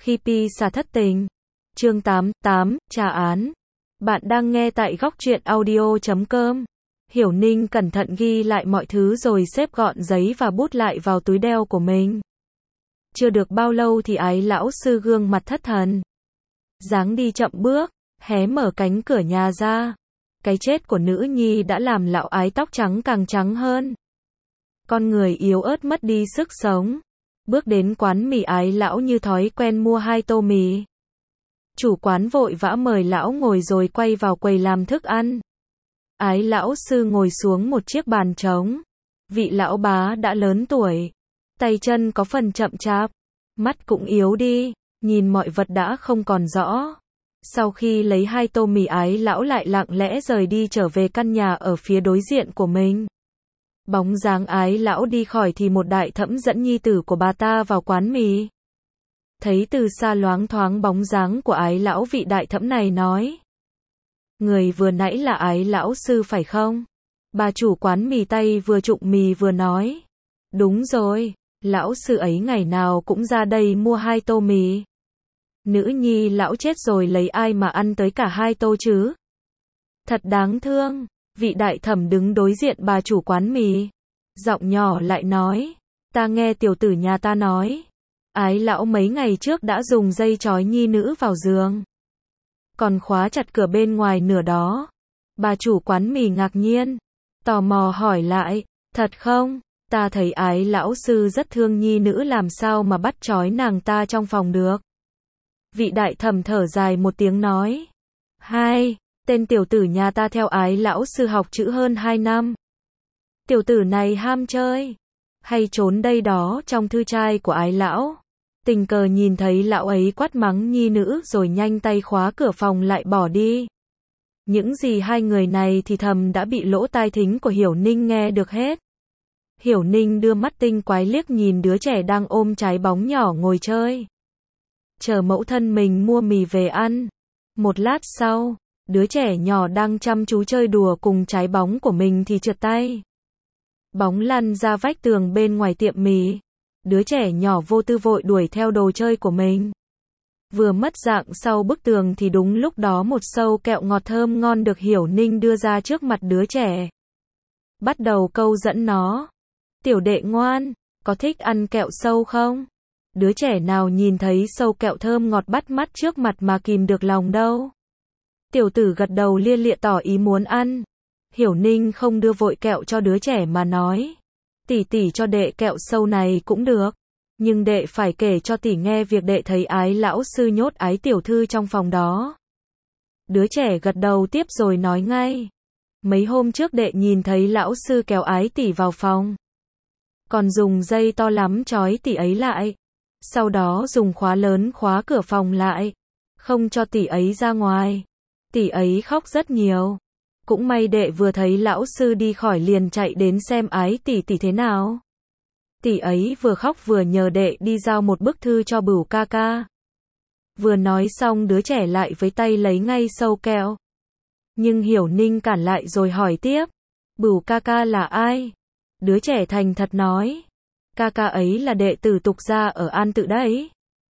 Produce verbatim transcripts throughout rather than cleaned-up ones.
Khi Pi xà thất tình. Chương tám, tám, trà án. Bạn đang nghe tại góc truyện audio chấm com. Hiểu Ninh cẩn thận ghi lại mọi thứ rồi xếp gọn giấy và bút lại vào túi đeo của mình. Chưa được bao lâu thì Ái lão sư gương mặt thất thần. Dáng đi chậm bước, hé mở cánh cửa nhà ra. Cái chết của nữ nhi đã làm lão Ái tóc trắng càng trắng hơn. Con người yếu ớt mất đi sức sống. Bước đến quán mì, Ái lão như thói quen mua hai tô mì. Chủ quán vội vã mời lão ngồi rồi quay vào quầy làm thức ăn. Ái lão sư ngồi xuống một chiếc bàn trống. Vị lão bá đã lớn tuổi. Tay chân có phần chậm chạp. Mắt cũng yếu đi. Nhìn mọi vật đã không còn rõ. Sau khi lấy hai tô mì, Ái lão lại lặng lẽ rời đi trở về căn nhà ở phía đối diện của mình. Bóng dáng Ái lão đi khỏi thì một đại thẩm dẫn nhi tử của bà ta vào quán mì. Thấy từ xa loáng thoáng bóng dáng của Ái lão, vị đại thẩm này nói: người vừa nãy là Ái lão sư phải không? Bà chủ quán mì tay vừa trụng mì vừa nói: đúng rồi, lão sư ấy ngày nào cũng ra đây mua hai tô mì. Nữ nhi lão chết rồi lấy ai mà ăn tới cả hai tô chứ? Thật đáng thương. Vị đại thẩm đứng đối diện bà chủ quán mì, giọng nhỏ lại nói: ta nghe tiểu tử nhà ta nói, Ái lão mấy ngày trước đã dùng dây trói nhi nữ vào giường, còn khóa chặt cửa bên ngoài nửa đó. Bà chủ quán mì ngạc nhiên, tò mò hỏi lại: thật không? Ta thấy Ái lão sư rất thương nhi nữ, làm sao mà bắt trói nàng ta trong phòng được? Vị đại thẩm thở dài một tiếng nói: hai, tên tiểu tử nhà ta theo Ái lão sư học chữ hơn hai năm. Tiểu tử này ham chơi, hay trốn đây đó trong thư trai của Ái lão. Tình cờ nhìn thấy lão ấy quát mắng nhi nữ rồi nhanh tay khóa cửa phòng lại bỏ đi. Những gì hai người này thì thầm đã bị lỗ tai thính của Hiểu Ninh nghe được hết. Hiểu Ninh đưa mắt tinh quái liếc nhìn đứa trẻ đang ôm trái bóng nhỏ ngồi chơi, chờ mẫu thân mình mua mì về ăn. Một lát sau, đứa trẻ nhỏ đang chăm chú chơi đùa cùng trái bóng của mình thì trượt tay. Bóng lăn ra vách tường bên ngoài tiệm mì. Đứa trẻ nhỏ vô tư vội đuổi theo đồ chơi của mình. Vừa mất dạng sau bức tường thì đúng lúc đó một sâu kẹo ngọt thơm ngon được Hiểu Ninh đưa ra trước mặt đứa trẻ. Bắt đầu câu dẫn nó: tiểu đệ ngoan, có thích ăn kẹo sâu không? Đứa trẻ nào nhìn thấy sâu kẹo thơm ngọt bắt mắt trước mặt mà kìm được lòng đâu. Tiểu tử gật đầu lia lịa tỏ ý muốn ăn. Hiểu Ninh không đưa vội kẹo cho đứa trẻ mà nói: tỷ tỷ cho đệ kẹo sâu này cũng được, nhưng đệ phải kể cho tỷ nghe việc đệ thấy Ái lão sư nhốt Ái tiểu thư trong phòng đó. Đứa trẻ gật đầu tiếp rồi nói ngay: mấy hôm trước đệ nhìn thấy lão sư kéo Ái tỷ vào phòng, còn dùng dây to lắm trói tỷ ấy lại, sau đó dùng khóa lớn khóa cửa phòng lại, không cho tỷ ấy ra ngoài. Tỷ ấy khóc rất nhiều. Cũng may đệ vừa thấy lão sư đi khỏi liền chạy đến xem Ái tỷ tỷ thế nào. Tỷ ấy vừa khóc vừa nhờ đệ đi giao một bức thư cho Bửu ca ca. Vừa nói xong đứa trẻ lại với tay lấy ngay sâu kẹo. Nhưng Hiểu Ninh cản lại rồi hỏi tiếp: Bửu ca ca là ai? Đứa trẻ thành thật nói: ca ca ấy là đệ tử tục gia ở An Tự đấy.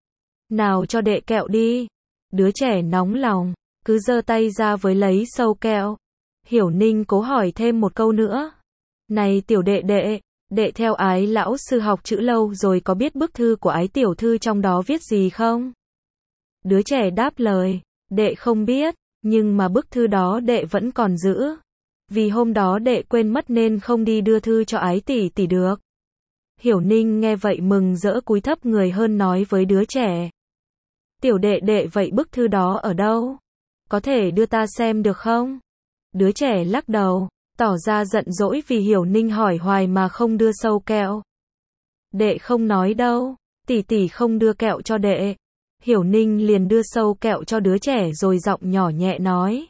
Nào cho đệ kẹo đi. Đứa trẻ nóng lòng, cứ giơ tay ra với lấy sâu kẹo. Hiểu Ninh cố hỏi thêm một câu nữa: này tiểu đệ đệ, đệ theo Ái lão sư học chữ lâu rồi, có biết bức thư của Ái tiểu thư trong đó viết gì không? Đứa trẻ đáp lời: đệ không biết, nhưng mà bức thư đó đệ vẫn còn giữ. Vì hôm đó đệ quên mất nên không đi đưa thư cho Ái tỷ tỷ được. Hiểu Ninh nghe vậy mừng rỡ cúi thấp người hơn nói với đứa trẻ: tiểu đệ đệ, vậy bức thư đó ở đâu? Có thể đưa ta xem được không? Đứa trẻ lắc đầu, tỏ ra giận dỗi vì Hiểu Ninh hỏi hoài mà không đưa sâu kẹo. Đệ không nói đâu, tỷ tỷ không đưa kẹo cho đệ. Hiểu Ninh liền đưa sâu kẹo cho đứa trẻ rồi giọng nhỏ nhẹ nói: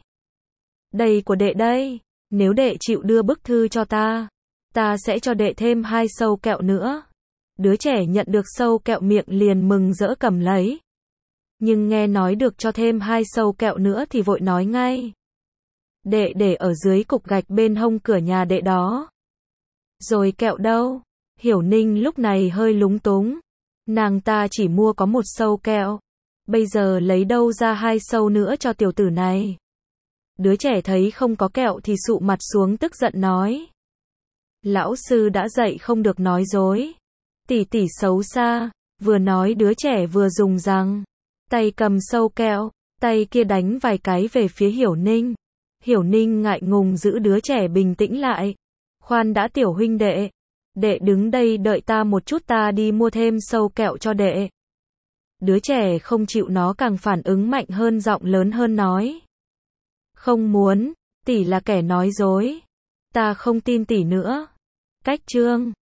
đây của đệ đây, nếu đệ chịu đưa bức thư cho ta, ta sẽ cho đệ thêm hai sâu kẹo nữa. Đứa trẻ nhận được sâu kẹo miệng liền mừng rỡ cầm lấy. Nhưng nghe nói được cho thêm hai sâu kẹo nữa thì vội nói ngay: đệ để ở dưới cục gạch bên hông cửa nhà đệ đó. Rồi kẹo đâu? Hiểu Ninh lúc này hơi lúng túng. Nàng ta chỉ mua có một sâu kẹo, bây giờ lấy đâu ra hai sâu nữa cho tiểu tử này. Đứa trẻ thấy không có kẹo thì sụ mặt xuống tức giận nói. Lão sư đã dạy không được nói dối. Tỷ tỷ xấu xa, vừa nói đứa trẻ vừa dùng răng tay cầm sâu kẹo, tay kia đánh vài cái về phía Hiểu Ninh. Hiểu Ninh ngại ngùng giữ đứa trẻ bình tĩnh lại. Khoan đã tiểu huynh đệ, đệ đứng đây đợi ta một chút, ta đi mua thêm sâu kẹo cho đệ. Đứa trẻ không chịu nó càng phản ứng mạnh hơn, giọng lớn hơn nói. Không muốn, tỷ là kẻ nói dối. Ta không tin tỷ nữa. Cách chương